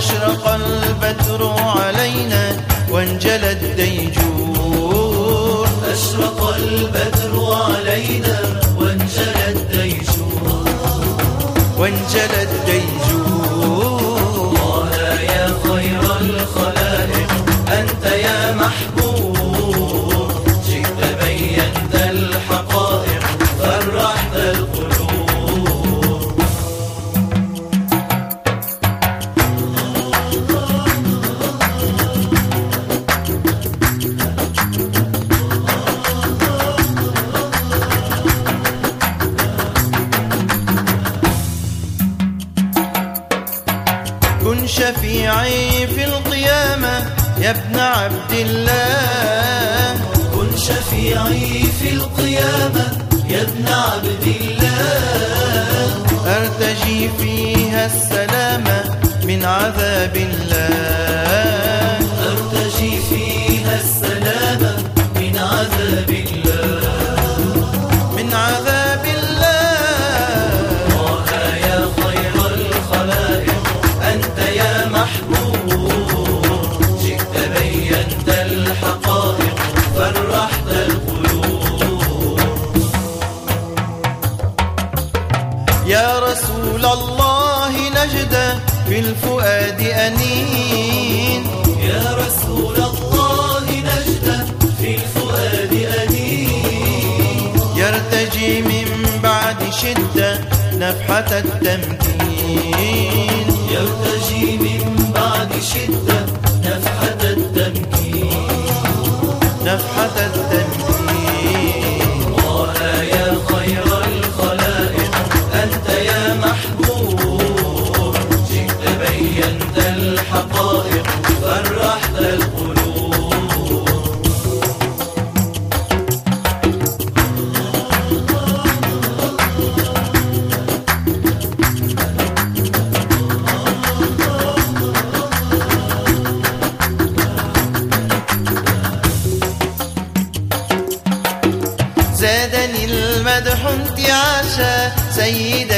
أشرق البدر علينا وانجلى الديجور. أشرق البدر علينا وانجلى الديجور. وانجلى الديجور. طه يا خير الخلائق أنت يا محبوب، جئت بينت الحقائق فرحت القلوب. كن شفيعي في القيامة يا ابن عبد الله. كن شفيعي في القيامة يا ابن عبد الله. أرتجي فيها السلامة من عذاب الله. أرتجي فيها السلامة من عذاب الله. من عذاب الله. طه يا خير الخلائق أنت يا محبوب، جئت بينت الحقائق فرحت القلوب. يا رسول الله نجدة في الفؤاد أنين. يا رسول الله نجدة في الفؤاد أنين. يرتجي من بعد شدة نفحة التمكين. يرتجي من بعد شدة نفحة التمكين. نفحة التمكين. طه يا خير الخلائق أنت يا محبوب، جئت بينت الحقائق فرحت القلوب. زادني المدح انتعاشا سيد